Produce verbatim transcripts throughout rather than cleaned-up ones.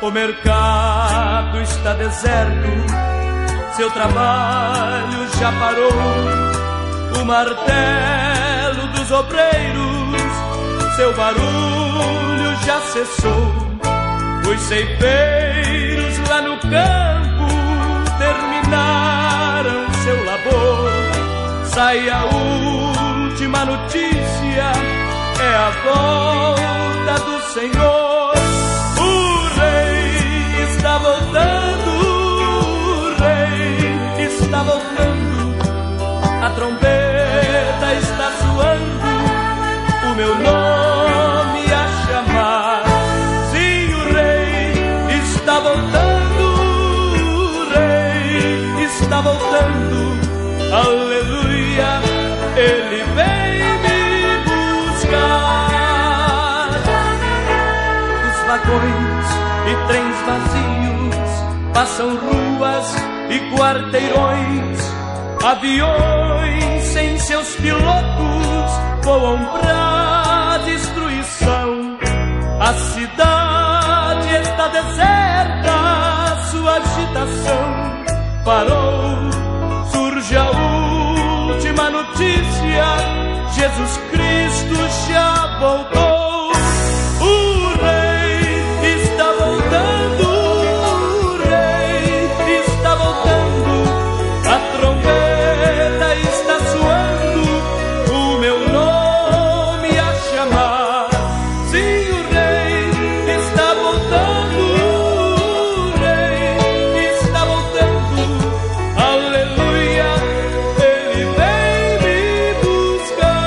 O mercado está deserto, seu trabalho já parou. O martelo dos obreiros, seu barulho já cessou. Os ceifeiros lá no campo terminaram seu labor. Sai a última notícia, é a volta do Senhor. O rei está voltando, o rei está voltando. A trombeta está soando, o meu nome a chamar. Sim, o rei está voltando, o rei está voltando. Aleluia, ele vem me buscar. Os vagões e trens vazios passam ruas e quarteirões. Aviões sem seus pilotos voam pra destruição. A cidade está deserta, sua agitação parou. Surge a última notícia, Jesus Cristo já voltou. O rei está voltando, o rei está voltando. A trombeta está soando, o meu nome a chamar. Sim, o rei está voltando, o rei está voltando. Aleluia, ele vem me buscar.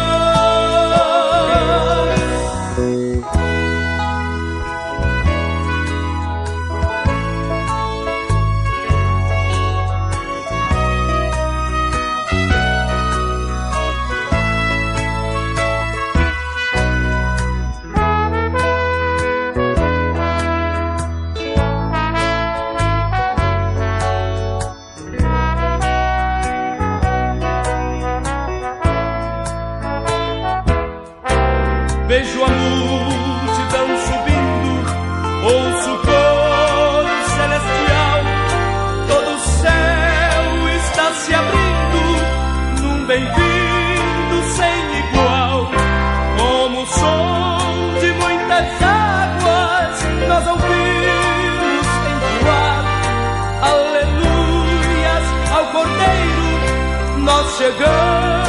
Vejo a multidão subindo, ouço o coro celestial. Todo o céu está se abrindo num bem-vindo sem igual. Como o som de muitas águas nós ouvimos entoar aleluias ao Cordeiro. Nós chegamos